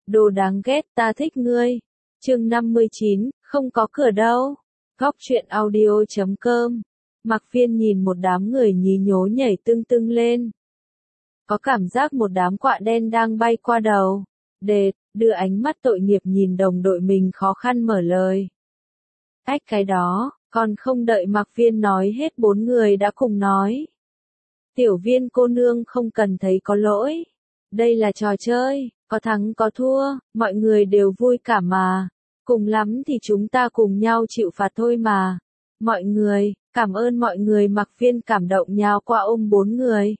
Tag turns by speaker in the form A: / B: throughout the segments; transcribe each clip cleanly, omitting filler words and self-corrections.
A: Đồ đáng ghét, ta thích ngươi. Chương 59, không có cửa đâu. Góc truyện audio.com. Mạc Phiên nhìn một đám người nhí nhố nhảy tưng tưng lên. Có cảm giác một đám quạ đen đang bay qua đầu. Đệt, đưa ánh mắt tội nghiệp nhìn đồng đội mình khó khăn mở lời. Ách cái đó, còn không đợi Mạc Phiên nói hết bốn người đã cùng nói. Tiểu Viên cô nương không cần thấy có lỗi. Đây là trò chơi, có thắng có thua, mọi người đều vui cả mà. Cùng lắm thì chúng ta cùng nhau chịu phạt thôi mà. Mọi người, cảm ơn mọi người. Mạc Phiên cảm động nhào qua ôm bốn người.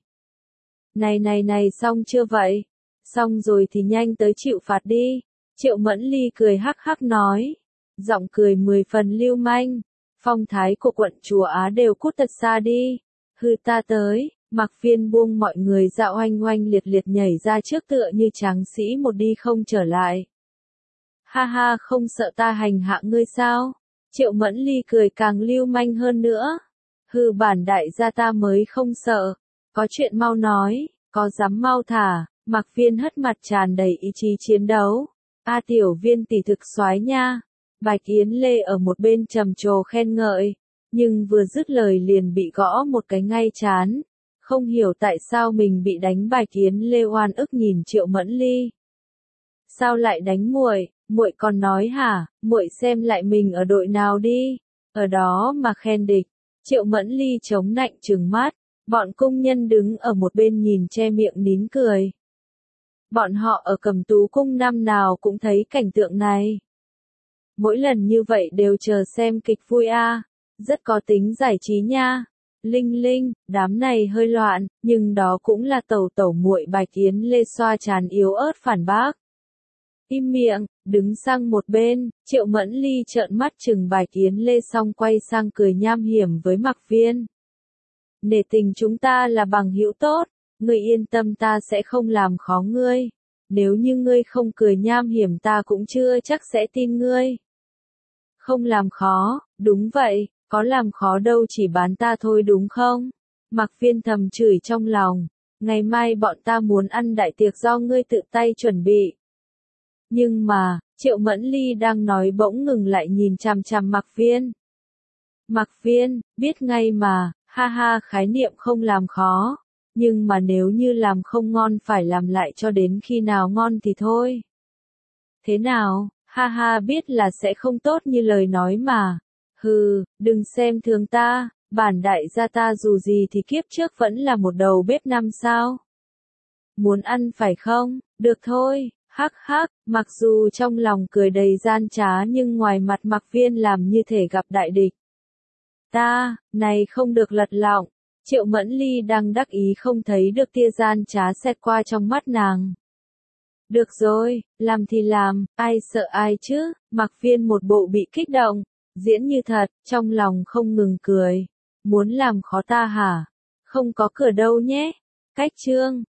A: Này xong chưa vậy? Xong rồi thì nhanh tới chịu phạt đi. Triệu Mẫn Ly cười hắc hắc nói. Giọng cười 10 phần lưu manh. Phong thái của quận chúa Á đều cút thật xa đi. Hư ta tới. Mạc Phiên buông mọi người ra oanh oanh liệt liệt nhảy ra trước tựa như tráng sĩ một đi không trở lại. Ha ha, không sợ ta hành hạ ngươi sao? Triệu Mẫn Ly cười càng lưu manh hơn nữa. Hư bản đại gia ta mới không sợ. Có chuyện mau nói, có dám mau thả. Mạc Phiên hất mặt tràn đầy ý chí chiến đấu. A Tiểu Viên tỷ thực soái nha. Bạch Yến Lê ở một bên trầm trồ khen ngợi. Nhưng vừa dứt lời liền bị gõ một cái ngay chán. Không hiểu tại sao mình bị đánh. Bạch Yến Lê oan ức nhìn Triệu Mẫn Ly. Sao lại đánh muội? Muội còn nói hả? Muội xem lại mình ở đội nào đi. Ở đó mà khen địch. Triệu Mẫn Ly chống nạnh trừng mắt. Bọn công nhân đứng ở một bên nhìn che miệng nín cười. Bọn họ ở Cẩm Tú cung năm nào cũng thấy cảnh tượng này. Mỗi lần như vậy đều chờ xem kịch vui a, rất có tính giải trí nha. Linh Linh, đám này hơi loạn, nhưng đó cũng là tẩu tẩu muội. Bạch Yến Lê xoa trán yếu ớt phản bác. Im miệng, đứng sang một bên. Triệu Mẫn Ly trợn mắt chừng Bạch Yến Lê xong quay sang cười nham hiểm với Mạc Phiên. Nể tình chúng ta là bằng hữu tốt, ngươi yên tâm ta sẽ không làm khó ngươi. Nếu như ngươi không cười nham hiểm ta cũng chưa chắc sẽ tin ngươi. Không làm khó, đúng vậy, có làm khó đâu, chỉ bán ta thôi đúng không? Mạc Phiên thầm chửi trong lòng, ngày mai bọn ta muốn ăn đại tiệc do ngươi tự tay chuẩn bị. Nhưng mà, Triệu Mẫn Ly đang nói bỗng ngừng lại nhìn chằm chằm Mạc Phiên. Mạc Phiên, biết ngay mà, ha ha, khái niệm không làm khó. Nhưng mà nếu như làm không ngon phải làm lại cho đến khi nào ngon thì thôi. Thế nào, ha ha, biết là sẽ không tốt như lời nói mà. Hừ, đừng xem thường ta, bản đại gia ta dù gì thì kiếp trước vẫn là một đầu bếp năm sao. Muốn ăn phải không? Được thôi, hắc hắc, mặc dù trong lòng cười đầy gian trá nhưng ngoài mặt Mạc Phiên làm như thể gặp đại địch. Ta, này không được lật lọng. Triệu Mẫn Ly đang đắc ý không thấy được tia gian trá xẹt qua trong mắt nàng. Được rồi, làm thì làm, ai sợ ai chứ? Mạc Phiên một bộ bị kích động, diễn như thật, trong lòng không ngừng cười. Muốn làm khó ta hả? Không có cửa đâu nhé. Cách chương